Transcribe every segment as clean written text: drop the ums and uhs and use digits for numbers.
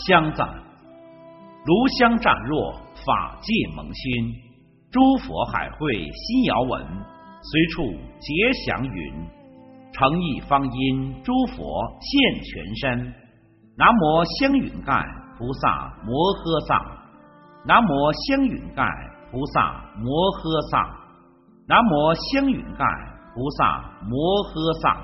香赞：炉香湛若，法界蒙熏。诸佛海会心遥闻，随处结祥云。诚意方因诸佛现全身。南无香云盖菩萨摩诃萨。南无香云盖菩萨摩诃萨。南无香云盖菩萨摩诃萨。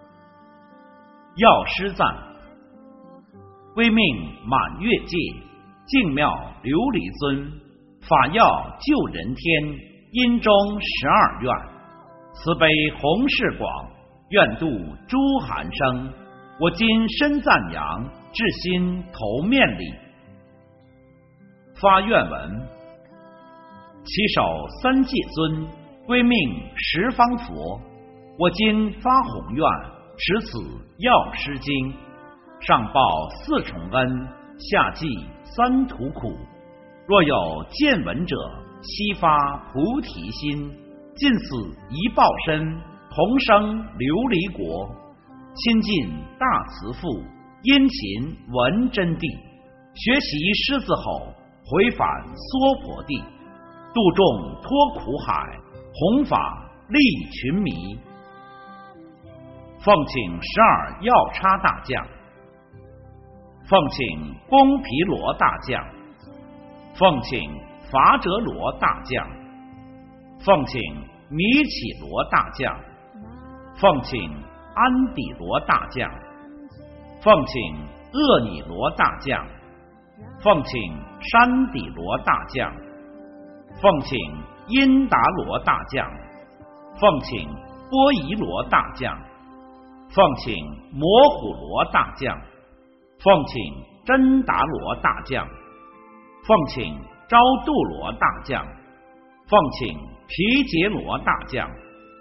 药师赞：归命满月界，净妙琉璃尊。法药救人天，因中12愿。慈悲弘誓广，愿度诸寒生。我今身赞扬，至心头面礼。发愿文：其手三界尊，归命十方佛。我今发宏愿，持此药师经。上报四重恩，下济三途苦。若有见闻者，悉发菩提心。尽此一报身，同生琉璃国。亲近大慈父，殷勤闻真谛。学习狮子吼，回返娑婆地。度众脱苦海，弘法利群迷。奉请12药叉大将，奉请宫毗罗大将，奉请伐折罗大将，奉请弥起罗大将，奉请安底罗大将，奉请厄尼罗大将，奉请山底罗大将，奉请因达罗大将，奉请波夷罗大将，奉请摩虎罗大将，奉请真达罗大将，奉请昭度罗大将，奉请毗羯罗大将。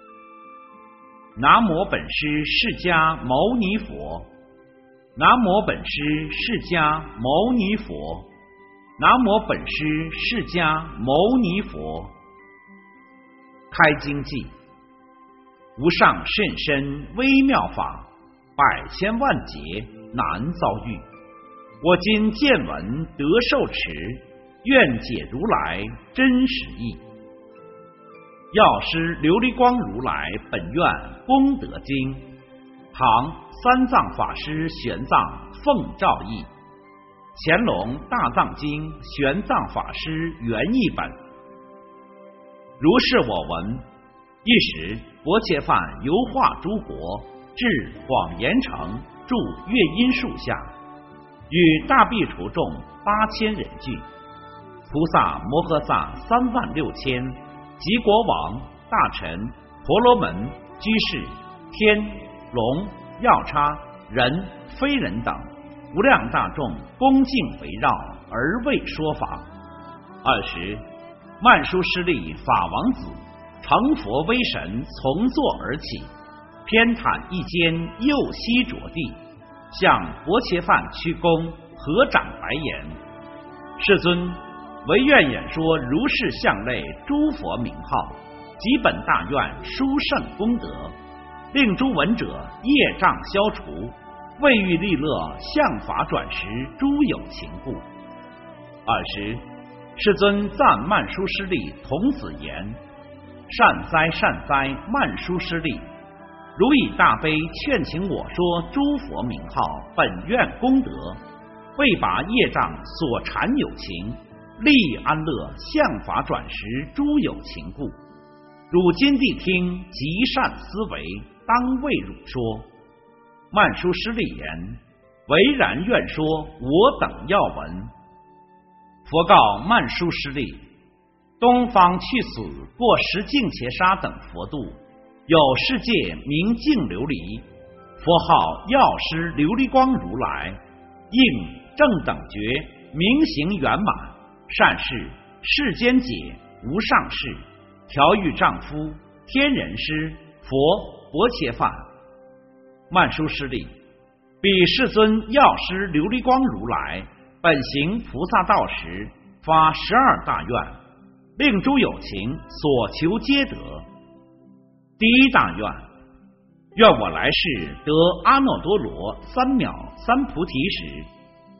南无本师释迦牟尼佛。南无本师释迦牟尼佛。南无本师释迦牟尼佛。开经偈：无上甚深微妙法，百千万劫难遭遇。我今见闻得受持，愿解如来真实义。药师琉璃光如来本愿功德经，唐三藏法师玄奘奉诏译，乾隆大藏经玄奘法师原译本。如是我闻。一时薄伽梵游化诸国，至广严城，住月音树下，与大苾芻众8000人聚。菩萨摩诃萨36000，及国王、大臣、婆罗门、居士、天、龙、药叉、人、非人等无量大众恭敬围绕，而为说法。尔时，曼殊师利法王子成佛威神从座而起，偏袒一间右膝着地，向薄伽梵屈躬，合掌白言：世尊，唯愿演说如是相类诸佛名号，即本大愿殊胜功德，令诸闻者业障消除，为欲利乐向法转识诸有情故。尔时，世尊赞曼殊师利童子言：善哉善哉，曼殊师利！如以大悲劝请我说诸佛名号，本愿功德，为拔业障所缠有情，利安乐向法转识诸有情故。汝今谛听，极善思维，当为汝说。曼殊师利言：唯然愿说，我等要闻。佛告曼殊师利：东方去死过10净伽沙等佛度，有世界名净琉璃，佛号药师琉璃光如来，应正等觉，明行圆满，善事世间解，无上士，调御丈夫，天人师，佛薄伽梵。曼殊师利，彼世尊药师琉璃光如来本行菩萨道时，发12大愿，令诸有情所求皆得。第一大愿，愿我来世得阿耨多罗三藐三菩提时，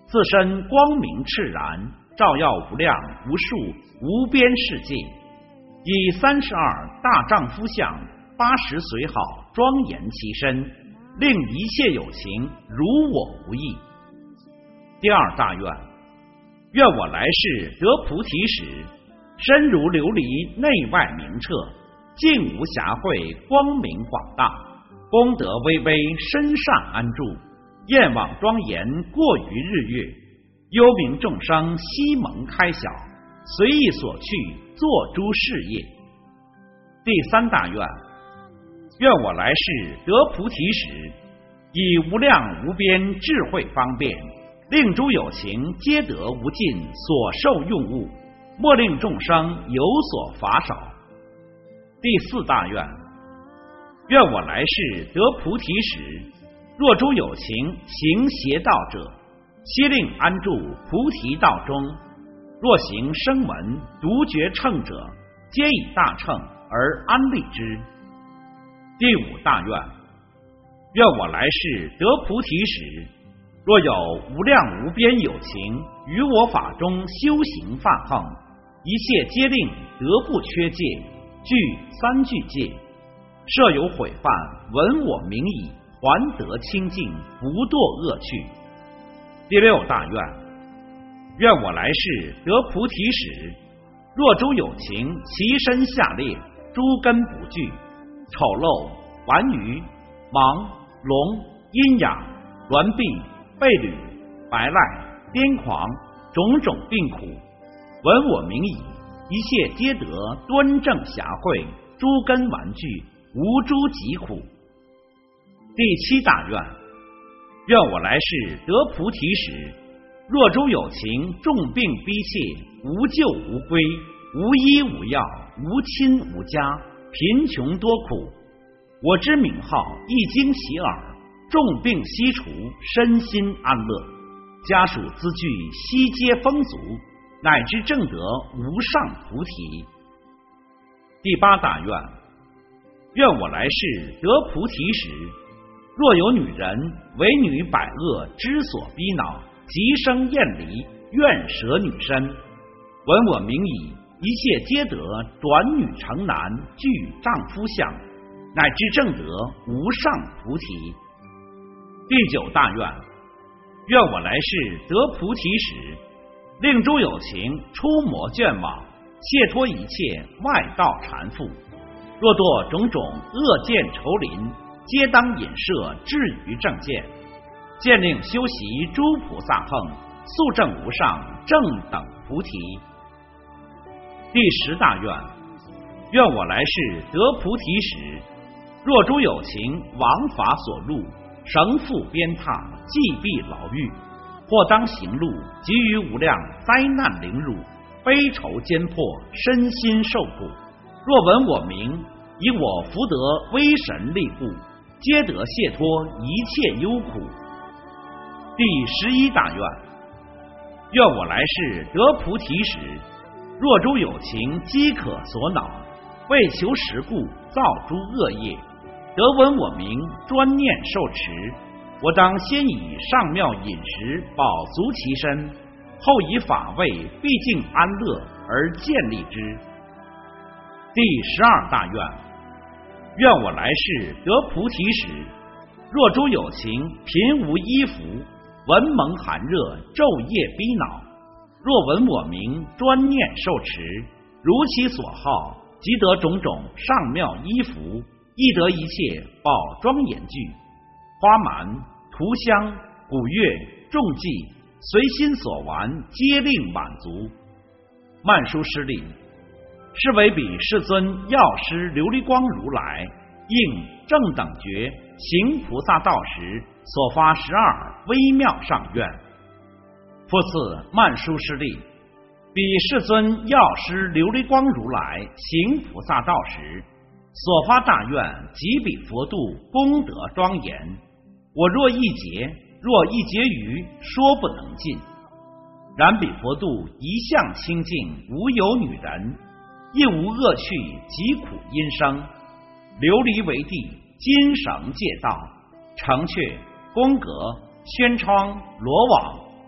自身光明炽然，照耀无量无数无边世界，以32大丈夫相80随好庄严其身，令一切有情如我无异。第二大愿，愿我来世得菩提时，身如琉璃，内外明澈，净无瑕秽，光明广大，功德巍巍，身上安住，焰网庄严，过于日月，幽冥众生悉蒙开晓，随意所去，做诸事业。第三大愿，愿我来世得菩提时，以无量无边智慧方便，令诸有情皆得无尽所受用物，莫令众生有所乏少。第四大愿，愿我来世得菩提时，若诸有情行邪道者，悉令安住菩提道中；若行声闻独觉乘者，皆以大乘而安立之。第五大愿，愿我来世得菩提时，若有无量无边有情于我法中修行犯横，一切皆令得不缺戒，具三具戒，设有毁犯，闻我名已，还得清净，不堕恶趣。第六大愿，愿我来世得菩提时，若诸有情其身下列诸根不具，丑陋、顽愚、盲、聋、阴哑、挛痹、背履、白赖、癫狂，种种病苦，闻我名已，一切皆得端正暇慧，诸根顽具，无诸疾苦。第七大愿，愿我来世得菩提时，若诸有情重病逼切，无救无归，无医无药，无亲无家，贫穷多苦，我之名号一经习耳，重病悉除，身心安乐，家属资具悉皆丰足，乃至证得无上菩提。第八大愿，愿我来世得菩提时，若有女人为女百恶之所逼恼，即生厌离，愿舍女身，闻我名已，一切皆得转女成男，具丈夫相，乃至证得无上菩提。第九大愿，愿我来世得菩提时，令诸有情出魔倦网，解脱一切外道缠缚，若堕种种恶见愁林，皆当引摄至于正见，见令修习诸菩萨行，速证无上正等菩提。第十大愿，愿我来世得菩提时，若诸有情王法所录，绳缚鞭挞，既避牢狱，或当行路，及于无量灾难凌辱，悲愁艰迫，身心受苦，若闻我名，以我福德威神力故，皆得解脱一切忧苦。第11大愿，愿我来世得菩提时，若诸有情饥渴所恼，为求食故造诸恶业，得闻我名，专念受持，我当先以上妙饮食饱足其身，后以法味毕竟安乐而建立之。第12大愿，愿我来世得菩提时，若诸有情贫无衣服，闻蒙寒热，昼夜逼恼，若闻我名，专念受持，如其所好，即得种种上妙衣服，亦得一切宝庄严具，花蛮、涂香、鼓乐、众伎，随心所玩，皆令满足。曼殊师利，是为彼世尊药师琉璃光如来应正等觉行菩萨道时所发12微妙上愿。复次曼殊师利，彼世尊药师琉璃光如来行菩萨道时所发大愿，即彼佛度功德庄严，我若一劫，若一劫余，说不能尽。然彼佛度一向清净，无有女人，亦无恶趣疾苦因生，琉璃为地，金绳界道，城阙、宫阁、轩窗、罗网、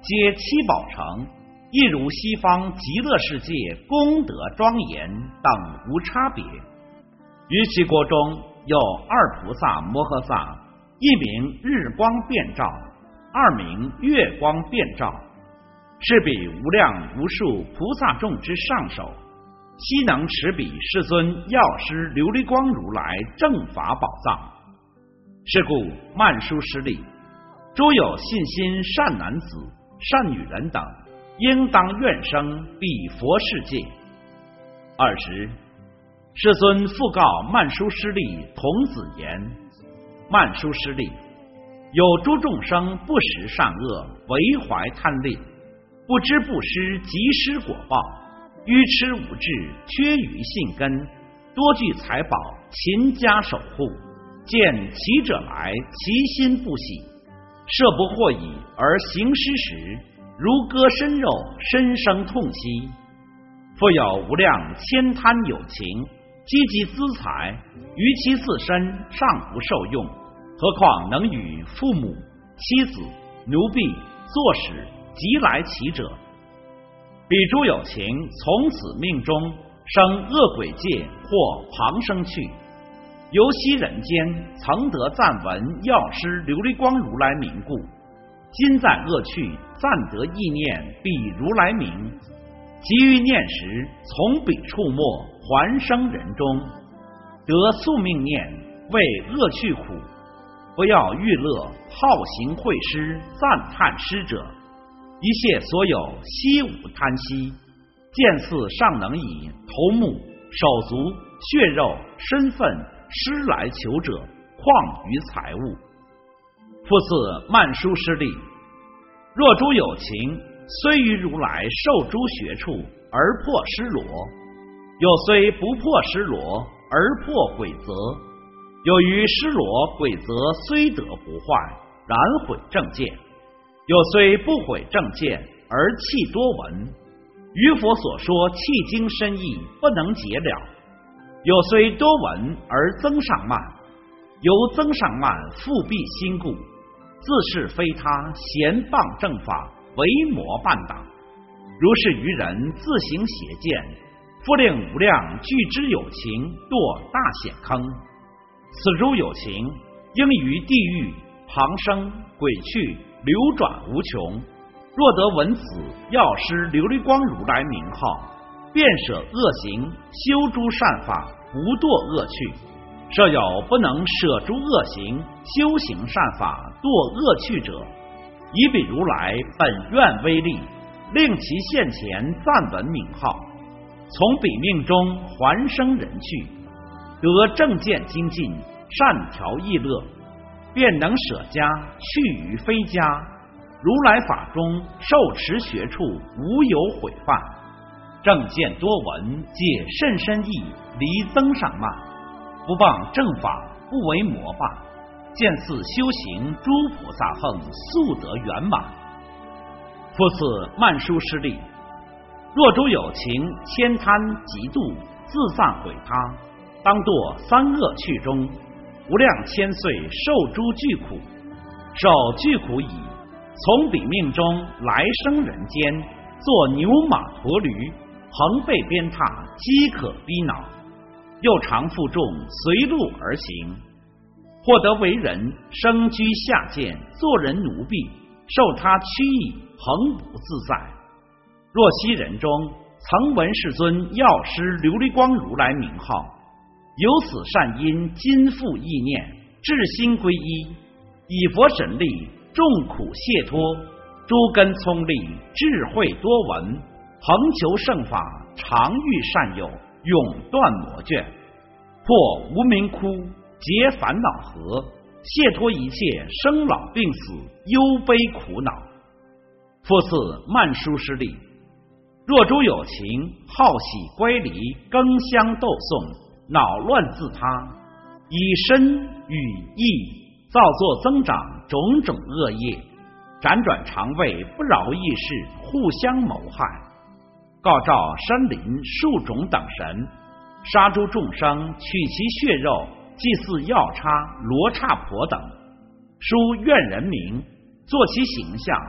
皆七宝成，亦如西方极乐世界功德庄严等无差别。于其国中有二菩萨摩诃萨，一名日光遍照，二名月光遍照，是彼无量无数菩萨众之上首，悉能持彼世尊药师琉璃光如来正法宝藏。是故曼殊师利，诸有信心善男子、善女人等，应当愿生彼佛世界。尔时，世尊复告曼殊师利童子言：曼殊师利，有诸众生不识善恶，为怀贪吝，不知布施即施果报，愚痴无智，缺于信根，多具财宝，勤加守护，见其者来，其心不喜，设不获已而行施时，如割身肉，身生痛惜。复有无量悭贪有情，积集资财，于其自身尚不受用，何况能与父母、妻子、奴婢、作使及来其者？彼诸有情从此命中生恶鬼界或旁生去，由昔人间曾得赞闻药师琉璃光如来名故，今在恶趣暂得意念彼如来名，即于念时，从彼处没还生人中，得宿命念，为恶趣苦。不要欲乐，好行会施，赞叹施者，一切所有悉无贪惜，见似尚能以头目、手足、血肉、身份施来求者，况于财物。复次曼殊师利，若诸有情虽于如来受诸学处而破尸罗，有虽不破尸罗而破鬼则，有于尸罗鬼则虽得不坏，然毁正见，有虽不毁正见而弃多闻，于佛所说弃经深意不能解了，有虽多闻而增上慢，由增上慢复蔽心故，自是非他贤谤正法，为魔伴党。如是愚人自行邪见，复令无量具之有情堕大险坑。此诸有情应于地狱、旁生、鬼趣流转无穷。若得闻此药师琉璃光如来名号，便舍恶行，修诸善法，不堕恶趣。设有不能舍诸恶行，修行善法，堕恶趣者，以彼如来本愿威力，令其现前暂闻名号，从彼命中还生人去，得正见精进，善调意乐，便能舍家，去于非家。如来法中受持学处，无有毁犯。正见多闻，解甚深意，离增上慢，不谤正法，不为魔霸，见似修行诸菩萨横，速得圆满。复次曼殊师利，若诸有情悭贪嫉妒，自赞毁他，当堕三恶趣中，无量千岁受诸巨苦，受巨苦已，从彼命中来生人间，作牛马驼驴，横被鞭挞，饥渴逼恼，又常负重随路而行，或得为人，生居下贱，做人奴婢，受他驱役，恒不自在。若昔人中曾闻世尊药师琉璃光如来名号，由此善因，今复意念，至心归依，以佛神力，众苦解脱，诸根聪利，智慧多闻，恒求圣法，常遇善友，永断魔眷，破无明窟，解烦恼河，解脱一切生老病死，忧悲苦恼。复次曼殊师利，若诸有情好喜乖离，更相斗讼，恼乱自他，以身语意造作增长种种恶业，辗转肠胃，不饶意识，互相谋害，告召山林树种等神，杀诸众生，取其血肉，祭祀药叉、罗刹婆等，书怨人名，作其形象，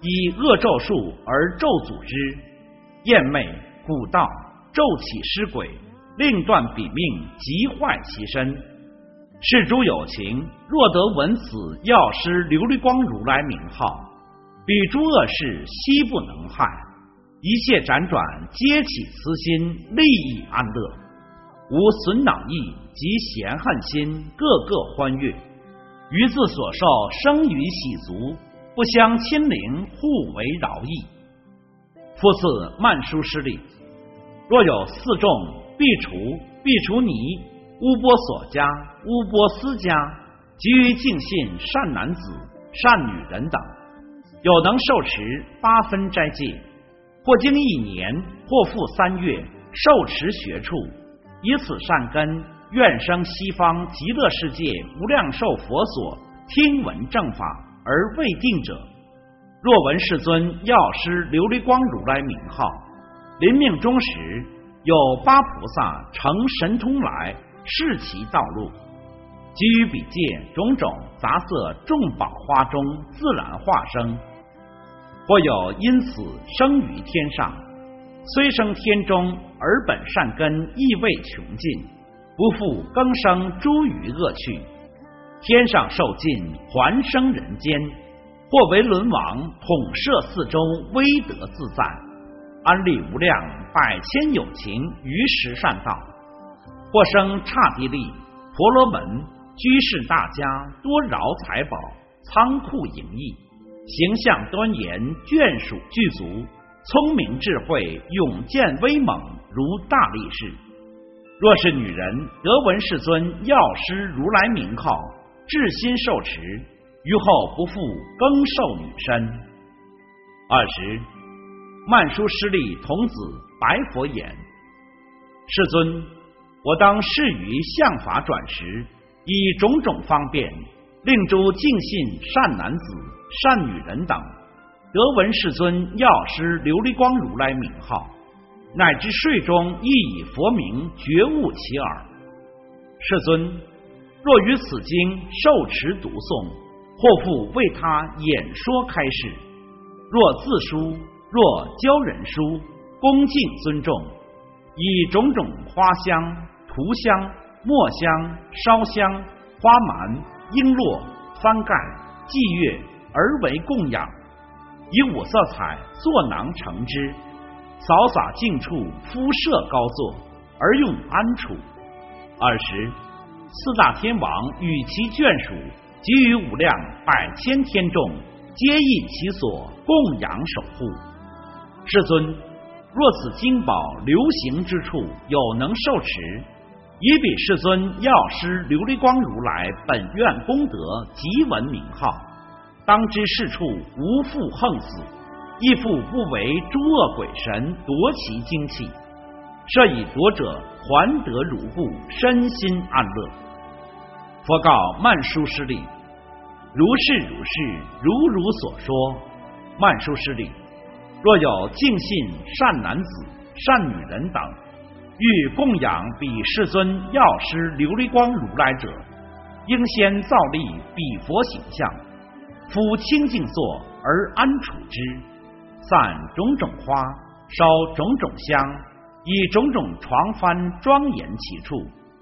以恶咒术而咒诅之，厌魅蛊道，咒起尸鬼，令断彼命，极坏其身。是诸有情，若得闻此药师琉璃光如来名号，彼诸恶事悉不能害，一切辗转，皆起慈心，利益安乐，无损恼意及嫌恨心，个个欢悦，于自所受生于喜足，不相亲邻，互为饶益。复次曼殊师利，若有四众毕除尼、乌波索迦、乌波斯迦，及于净信善男子、善女人等，有能受持8分斋戒，或经1年，或复3月，受持学处，以此善根，愿生西方极乐世界无量寿佛所听闻正法而未定者，若闻世尊药师琉璃光如来名号，临命终时，有8菩萨乘神通来示其道路，给予彼界种种杂色众宝花中自然化生，或有因此生于天上，虽生天中，而本善根亦未穷尽，不复更生诸余恶趣，天上受尽，还生人间，或为轮王，统摄四周，威德自在，安利无量百千有情于十善道，或生刹帝利、婆罗门、居士大家，多饶财宝，仓库盈溢，形象端严，眷属具足，聪明智慧，勇健威猛，如大力士。若是女人得闻世尊药师如来名号，至心受持，于后不复更受女身。20曼殊师利童子白佛言：世尊，我当示于相法转时，以种种方便，令诸净信善男子、善女人等，得闻世尊药师琉璃光如来名号，乃至睡中亦以佛名觉悟其耳。世尊，若于此经受持读诵，或复为他演说开示，若自书，若教人书，恭敬尊重，以种种花香、涂香、墨香、烧香、花蛮、璎珞、幡盖、祭乐而为供养，以5色彩作囊盛之，扫洒净处，敷设高座，而用安处。20四大天王与其眷属，给予无量百千天众，皆依其所供养守护。世尊，若此经宝流行之处，有能受持，以彼世尊药师琉璃光如来本愿功德即闻名号，当知是处无复横死，亦复不为诸恶鬼神夺其精气，设以夺者还得如故，身心安乐。佛告曼殊师利：如是，如所说。曼殊师利，若有净信善男子、善女人等，欲供养彼世尊药师琉璃光如来者，应先造立彼佛形象，敷清净座而安处之，散种种花，烧种种香，以种种床幡庄严其处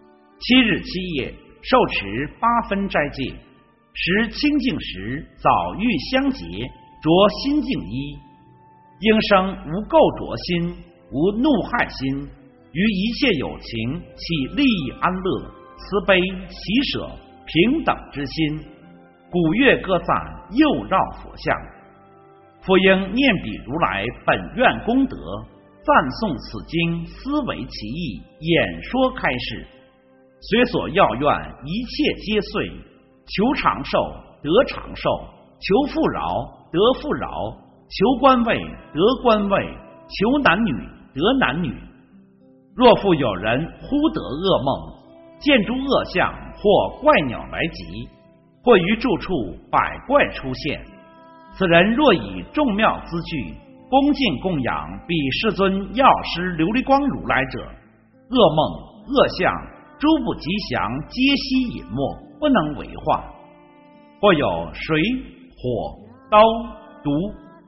，7日7夜受持8分斋戒，食清净时，早浴香洁，着新净衣，应生无垢浊心，无怒害心，于一切有情起利益安乐、慈悲喜舍平等之心，鼓乐歌赞，又绕佛像。复应念彼如来本愿功德，赞颂此经，思维其意，演说开示，随所要愿，一切皆遂，求长寿得长寿，求富饶得富饶，求官位得官位，求男女得男女。若复有人忽得噩梦，见诸恶相或怪鸟来集，或于住处百怪出现，此人若以众妙资具恭敬供养彼世尊药师琉璃光如来者，噩梦恶相诸不吉祥，皆悉隐没，不能为化。或有水、火、刀、毒、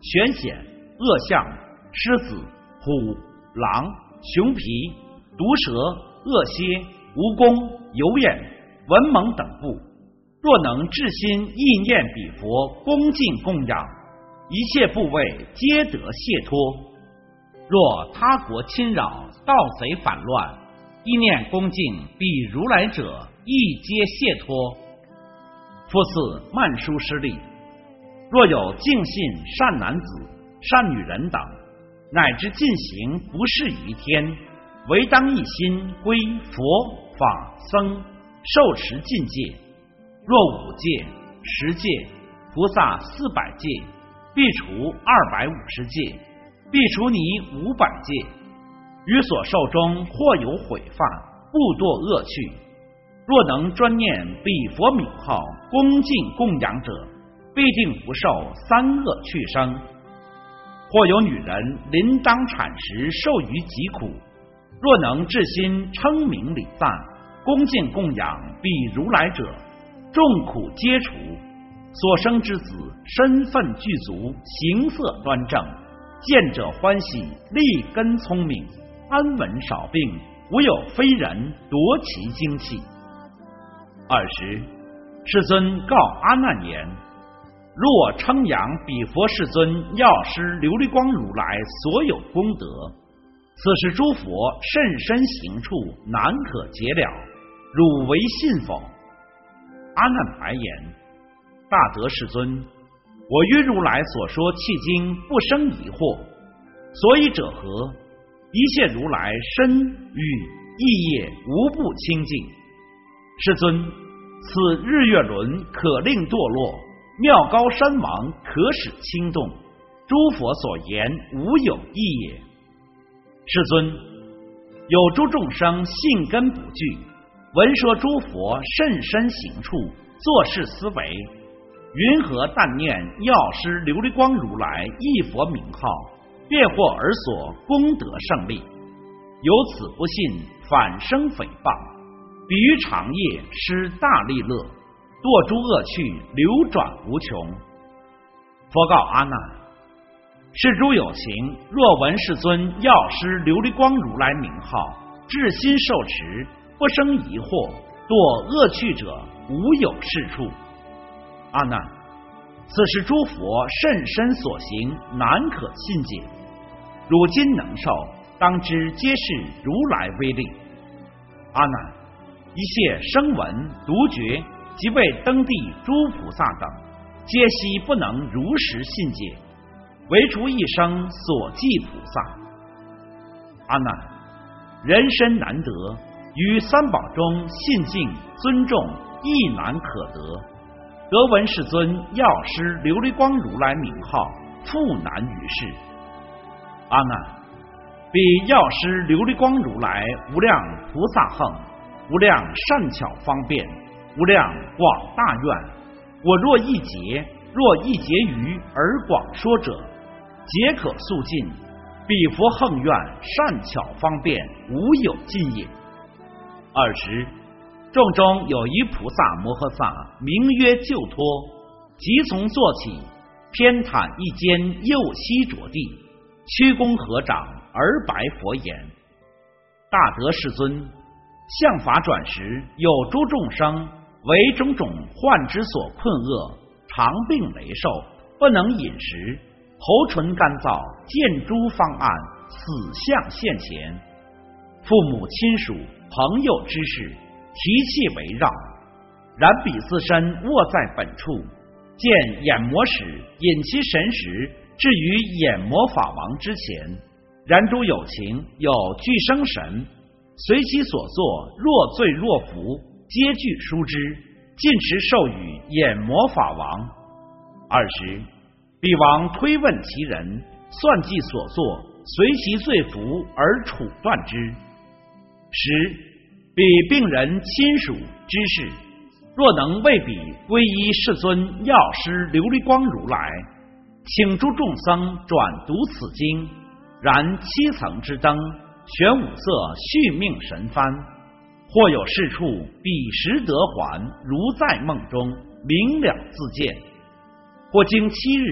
玄显、恶象、狮子、虎、狼、熊皮、毒蛇、恶蝎、蜈蚣、有眼、文猛等部，若能至心意念彼佛，恭敬供养，一切部位皆得解脱。若他国侵扰，盗贼反乱，意念恭敬彼如来者，亦皆解脱。复次，曼殊师利，若有净信善男子、善女人等，乃至进行不适于天，唯当一心归佛法僧，受持禁戒。若5戒、10戒，菩萨400戒，必除250戒，必除你500戒。于所受中或有毁犯，不堕恶趣。若能专念彼佛名号，恭敬供养者，必定不受3恶趣生。或有女人临当产时受于疾苦，若能至心称名礼赞，恭敬供养彼如来者，众苦皆除，所生之子身份具足，形色端正，见者欢喜，立根聪明，安稳少病，无有非人夺其精气。20，世尊告阿难言：若称扬彼佛世尊药师琉璃光如来所有功德，此时诸佛甚深行处，难可解了，汝为信否？阿难白言：大德世尊，我于如来所说契经不生疑惑，所以者何？一切如来身语意业无不清净。世尊，此日月轮可令堕落，妙高山王可使轻动，诸佛所言无有异也。世尊，有诸众生信根不具，闻说诸佛甚深行处，作是思维：云何但念药师琉璃光如来一佛名号，便获而所功德胜利？由此不信，反生诽谤，比于长夜失大利乐，堕诸恶趣，流转无穷。佛告阿难：是诸有情，若闻世尊药师琉璃光如来名号，至心受持，不生疑惑，堕恶趣者，无有是处。阿难，此是诸佛甚深所行，难可信解。汝今能受，当知皆是如来威力。阿难，一切声闻、独觉即为登地诸菩萨等，皆悉不能如实信解，唯除一生所记菩萨。阿难，人身难得，于三宝中信敬尊重亦难可得，得闻世尊药师琉璃光如来名号，复难于世。阿难，彼药师琉璃光如来无量菩萨横，无量善巧方便，无量广大愿，我若一劫于而广说者，皆可速尽。彼佛横愿善巧方便，无有尽也。20，众中有一菩萨摩诃萨，名曰救脱，即从坐起，偏袒一间右膝着地，屈躬合掌而白佛言：大德世尊，相法转时，有诸众生为种种患之所困厄，常病羸瘦，不能饮食，喉唇干燥，见诸方案，死相现前。父母亲属朋友之事，提气围绕，然彼自身卧在本处，见眼魔使引其神识至于眼魔法王之前，然诸有情有具生神，随其所作，若醉若服，皆具书之，尽持授予眼魔法王。20，彼王推问其人，算计所作，随其罪服而处断之。10，彼病人亲属之事，若能为彼皈依世尊药师琉璃光如来，请诸众僧转读此经，燃7层之灯，悬5色续命神幡，或有是处，彼时得还，如在梦中，明了自见。或经7日，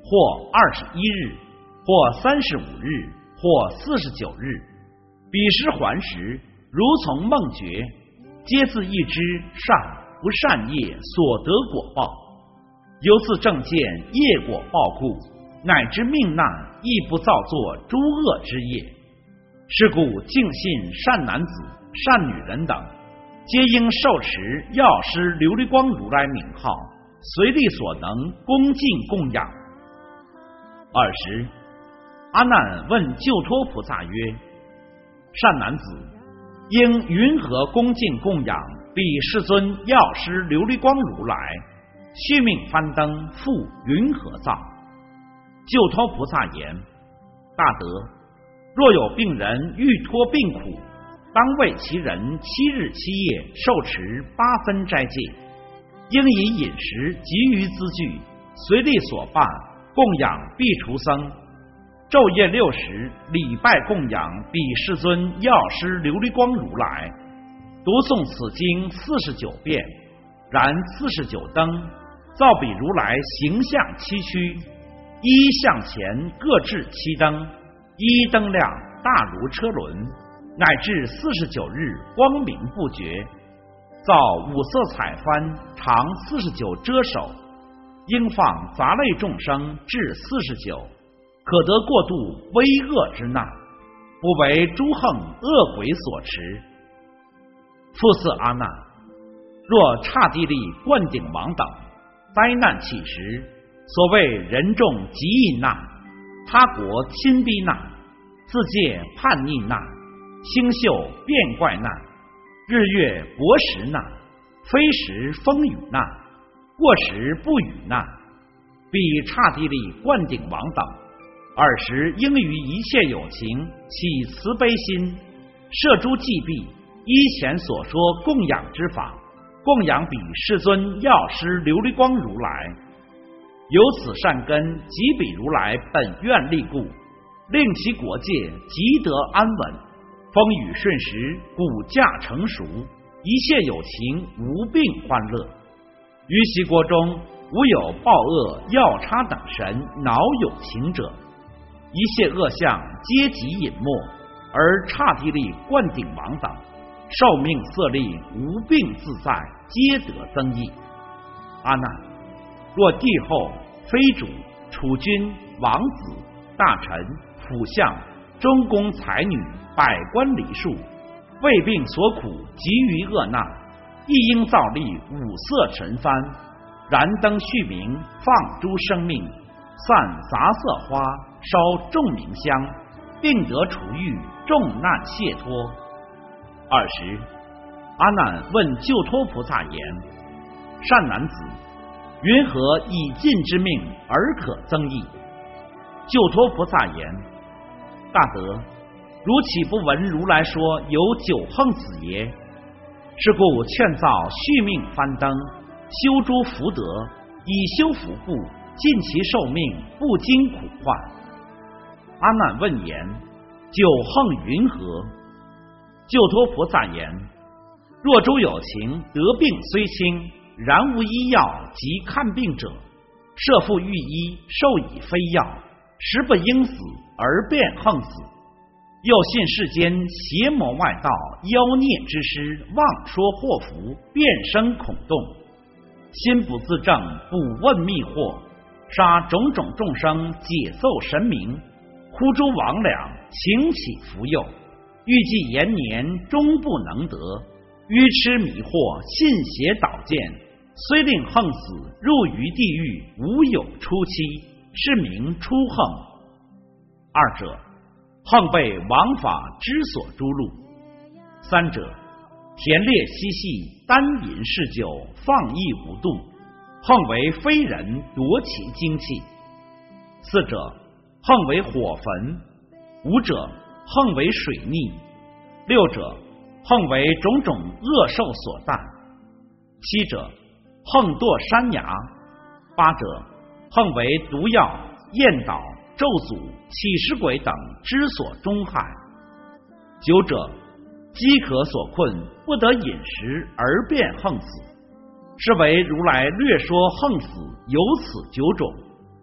或21日，或35日，或49日。彼时还时，如从梦觉，皆自一知善不善业所得果报，由此正见业果报故，乃至命难亦不造作诸恶之业。是故敬信善男子、善女人等，皆应受持药师琉璃光如来名号，随力所能恭敬供养。20，阿难问救脱菩萨曰：善男子，应云何恭敬供养彼世尊药师琉璃光如来？续命幡灯复云何造？救脱菩萨言：大德，若有病人欲脱病苦，当为其人7日7夜受持8分斋戒，应以饮食及于资具，随力所办，供养必除僧。昼夜60礼拜供养彼世尊药师琉璃光如来，读诵此经49遍。燃49灯，造彼如来形象7躯，一向前各置7灯，一灯亮大如车轮，乃至49日光明不绝。造5色彩幡长49遮手，应放杂类众生至49，可得过度危恶之难，不为诸横恶鬼所持。复次阿难，若刹帝利、灌顶王等灾难起时，所谓人众极易难，他国亲逼难，自界叛逆难，星宿变怪难，日月薄时难，非时风雨难，过时不雨难，彼刹帝利、灌顶王等尔时应于一切有情起慈悲心，摄诸祭毕，依前所说供养之法，供养彼世尊药师琉璃光如来。由此善根及彼如来本愿力故，令其国界极得安稳，风雨顺时，谷稼成熟，一切有情无病欢乐。于其国中无有暴恶药叉等神恼有情者，一切恶相皆极隐没，而刹帝利、灌顶王等寿命色力无病自在，皆得增益。阿难，若帝后、妃主、储君、王子、大臣、辅相、中宫才女、百官礼数，为病所苦，急于恶难，亦应造立5色神幡，燃灯续明，放诸生命，散杂色花，烧众明香，并得除狱，众难解脱。20，阿难问救脱菩萨言：善男子，云何以尽之命而可增益？救脱菩萨言：大德，如岂不闻如来说有9横子耶？是故劝造续命幡灯，修诸福德，以修福故，尽其寿命，不经苦患。阿难问言：9横云何？救脱菩萨言：若诸有情得病虽轻，然无医药及看病者，设复御医，授以非药，实不应死而便横死。又信世间邪魔外道、妖孽之师妄说祸福，变生恐动，心不自正，不问密惑，杀种种众生，解奏神明，呼诸魍魉，请起服诱，欲计延年，终不能得。愚痴迷惑，信邪导见，虽令横死，入于地狱，无有出期，是名出横。二者，横被王法之所诛戮；三者，田猎嬉戏，单饮嗜酒，放逸无度，横为非人夺其精气；四者，横为火焚；五者，横为水逆；六者，横为种种恶兽所啖；七者，横堕山崖；八者，横为毒药、焰倒、咒诅、起尸鬼等之所终害；九者，饥渴所困，不得饮食而便横死，是为如来略说横死有此9种，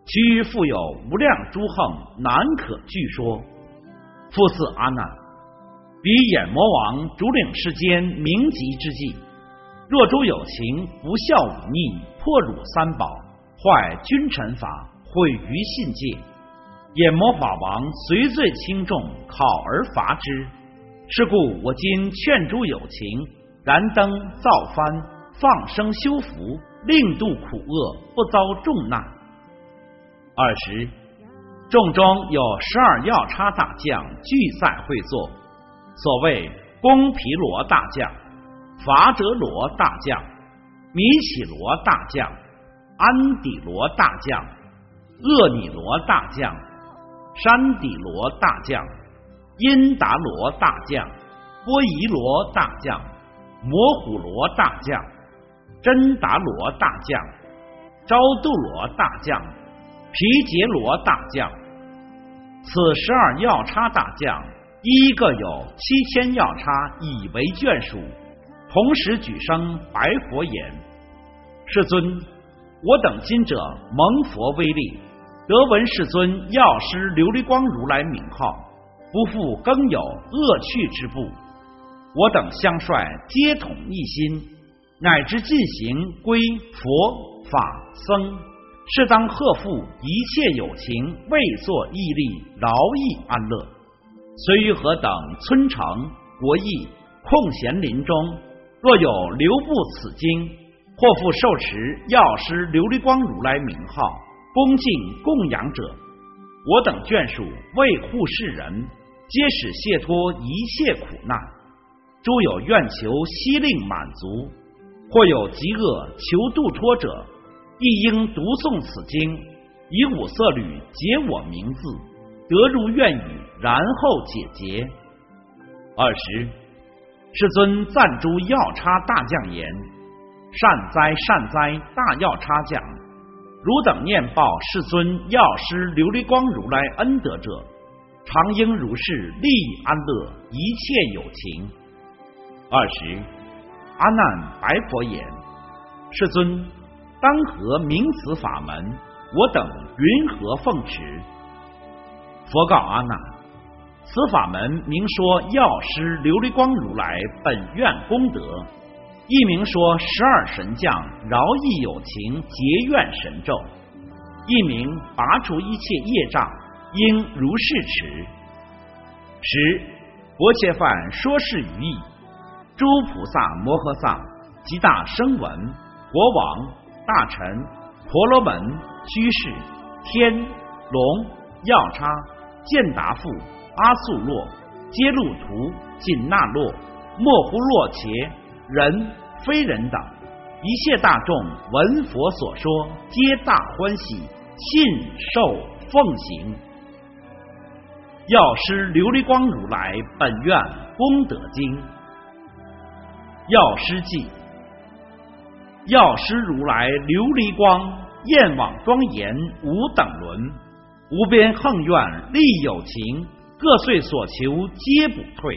其余复有无量诸横，难可具说。复次阿难，彼眼魔王主领世间明极之际，若诸有情不孝忤逆，破辱三宝，坏君臣法，毁于信戒，眼魔法王随罪轻重，考而罚之。是故我今劝诸有情，燃灯造幡，放生修福，令度苦厄，不遭重难。20众中有12药叉大将俱在会座，所谓公毗罗大将、伐折罗大将、弥起罗大将、安底罗大将、厄尼罗大将、山底罗大将、因达罗大将、波夷罗大将、摩虎罗大将、真达罗大将、昭度罗大将、毗杰罗大将。此12药叉大将，一个有7000药叉以为眷属，同时举声白佛言：世尊，我等今者蒙佛威力，得闻世尊药师琉璃光如来名号，不复更有恶趣之步。我等相率皆统一心，乃至进行归佛法僧，是当贺复一切有情，为作义力，饶益安乐。虽于何等村城国邑空闲林中，若有留步此经，或复受持药师琉璃光如来名号，恭敬供养者，我等眷属为护世人，皆使解脱一切苦难。诸有愿求悉令满足，或有极恶求度脱者，亦应读诵此经，以五色履解我名字，得如愿语，然后解结。20世尊赞诸药叉大将言：善哉善哉，大药叉将！汝等念报世尊药师琉璃光如来恩德者，常应如是利益安乐一切有情。20阿难白佛言：世尊，当何名此法门？我等云何奉持？佛告阿难：此法门名说药师琉璃光如来本愿功德，亦名说12神将饶益有情结愿神咒，亦名拔除一切业障，应如是持。10薄伽梵说是语义，诸菩萨摩诃萨及大声闻、国王、大臣、婆罗门、居士、天、龙、药叉、健达父、阿素洛、揭路图、紧那洛、莫呼洛伽、人、非人等，一切大众闻佛所说，皆大欢喜，信受奉行。药师琉璃光如来本愿功德经。药师记：药师如来琉璃光，焰网庄严无等伦，无边横愿利有情，各遂所求皆不退。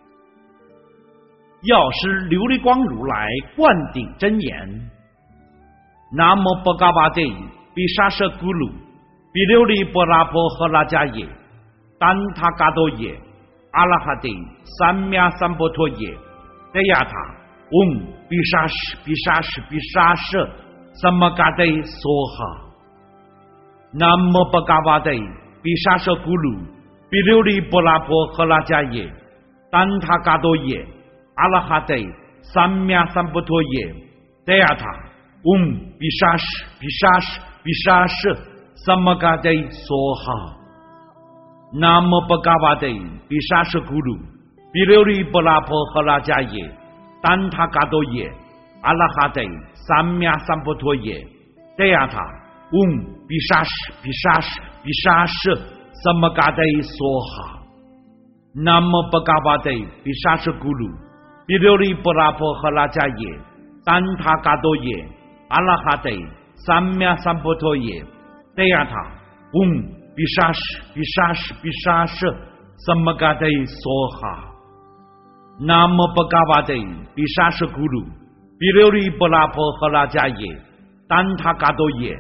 药师琉璃光如来灌顶真言：南无波嘎巴帝比沙舍咕噜比琉璃波拉波赫拉迦耶丹他嘎多耶阿拉哈帝三藐三波陀耶德亚塔嗡比沙什比沙什比沙舍萨玛嘎帝梭哈。南无波嘎巴帝比沙舍咕噜比琉璃波拉波赫拉迦耶丹他嘎多耶阿拉哈帝三藐三波陀耶德亚塔嗡比沙什比沙什比沙舍萨玛嘎帝梭哈。南无波嘎巴帝比沙舍咕噜比琉璃波拉波赫拉迦耶丹他嘎多耶阿拉哈帝三藐三波陀耶德亚塔嗡比沙什比沙什比沙舍萨玛嘎帝梭哈。南无波嘎巴帝比沙舍咕噜比琉璃波拉波赫拉迦耶丹他嘎多耶阿拉哈帝三藐三波陀耶德亚塔嗡比沙什比沙什比沙舍萨玛嘎帝梭哈。南无波嘎巴帝比沙舍咕噜比琉璃波拉波赫拉迦耶丹他嘎多耶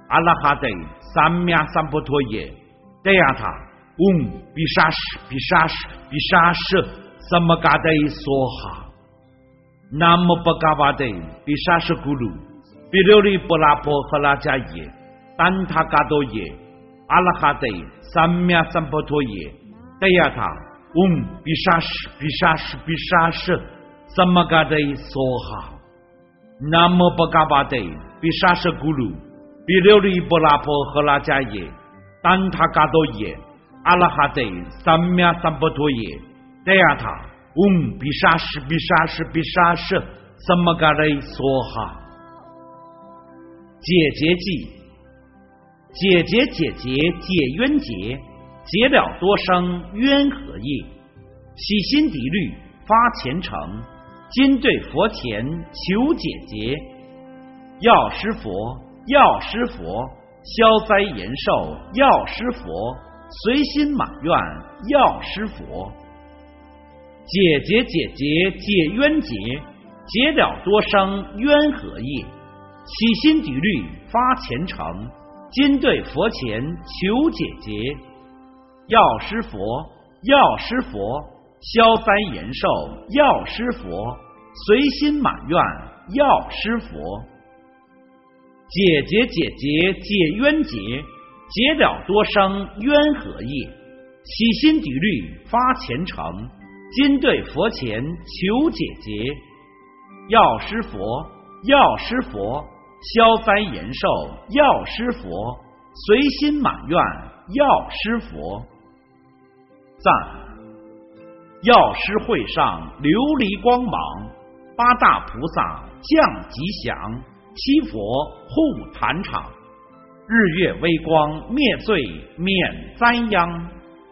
阿拉哈得三藐三菩陀耶，得呀他比沙舍什么嘎得梭哈，南无不嘎巴得比沙舍咕噜，比琉璃波拉婆和拉迦耶，丹他嘎多耶，阿拉哈得三藐三菩陀耶，得呀他比沙舍什么嘎得梭哈，南无不嘎巴得比沙舍咕噜，比琉璃波拉婆和拉迦耶，丹他嘎多耶，阿拉哈得三藐三菩陀耶，得呀他比沙舍什么嘎得梭哈。解结记，解结冤结，结了多生冤和业，洗心涤虑发虔诚，今对佛前求解结，药师佛消灾延寿，药师佛随心满愿，药师佛解结冤结，结了多生冤和业，洗心涤虑发虔诚，今对佛前求解结，药师佛消灾延寿，药师佛随心满愿，药师佛解结冤结，结了多生冤和业，洗心涤虑发虔诚，今对佛前求解结，药师佛消灾延寿，药师佛随心满愿，药师佛赞。药师会上琉璃光芒，八大菩萨降吉祥，七佛护坛场，日月微光灭罪免灾殃。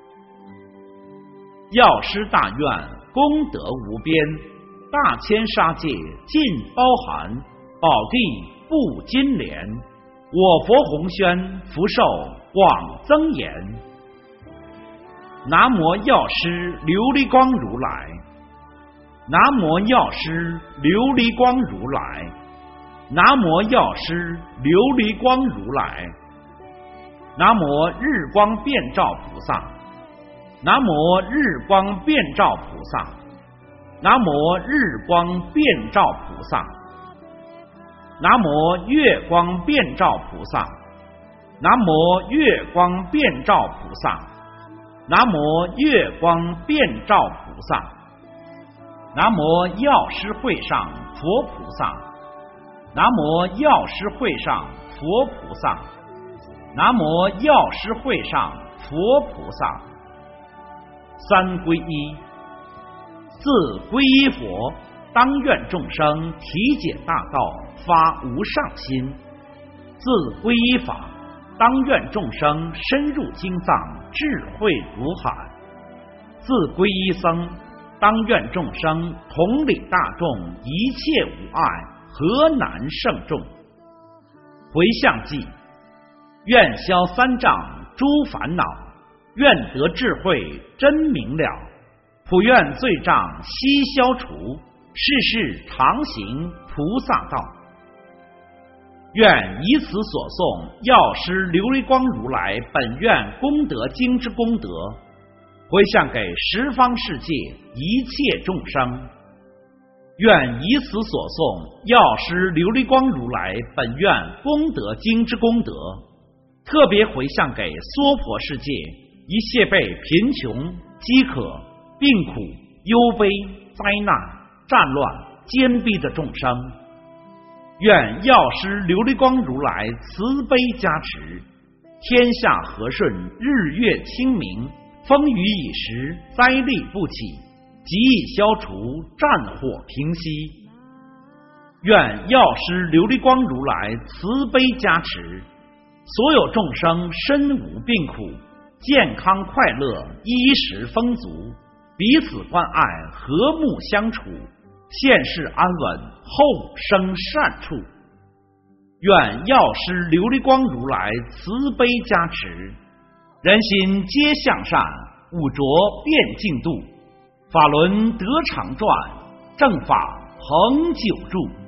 药师大愿功德无边，大千杀戒尽包含，宝地布金莲，我佛弘宣福寿广增延。南无药师琉璃光如来，南无药师琉璃光如来，南无药师琉璃光如来，南无日光遍照菩萨，南无日光遍照菩萨，南无日光遍照菩萨，南无月光遍照菩萨，南无月光遍照菩萨，南无月光遍照菩萨，南无药师会上佛菩萨，南无药师会上佛菩萨，南无药师会上佛菩萨。三皈依，自皈依佛，当愿众生体解大道，发无上心；自皈依法，当愿众生深入经藏，智慧如海；自皈依僧，当愿众生同理大众，一切无碍，何难胜众。回向记，愿消三障诸烦恼，愿得智慧真明了，普愿罪障悉消除，世世常行菩萨道。愿以此所诵药师琉璃光如来本愿功德经之功德，回向给十方世界一切众生。愿以此所诵药师琉璃光如来本愿功德经之功德，特别回向给娑婆世界一切被贫穷、饥渴、病苦、忧悲、灾难、战乱、坚逼的众生。愿药师琉璃光如来慈悲加持，天下和顺，日月清明，风雨已时，灾厉不起，疾疫消除，战火平息。愿药师琉璃光如来慈悲加持，所有众生身无病苦，健康快乐，衣食丰足，彼此关爱，和睦相处，现世安稳，后生善处。愿药师琉璃光如来慈悲加持，人心皆向善，五浊变净度，法轮得常转，正法恒久住。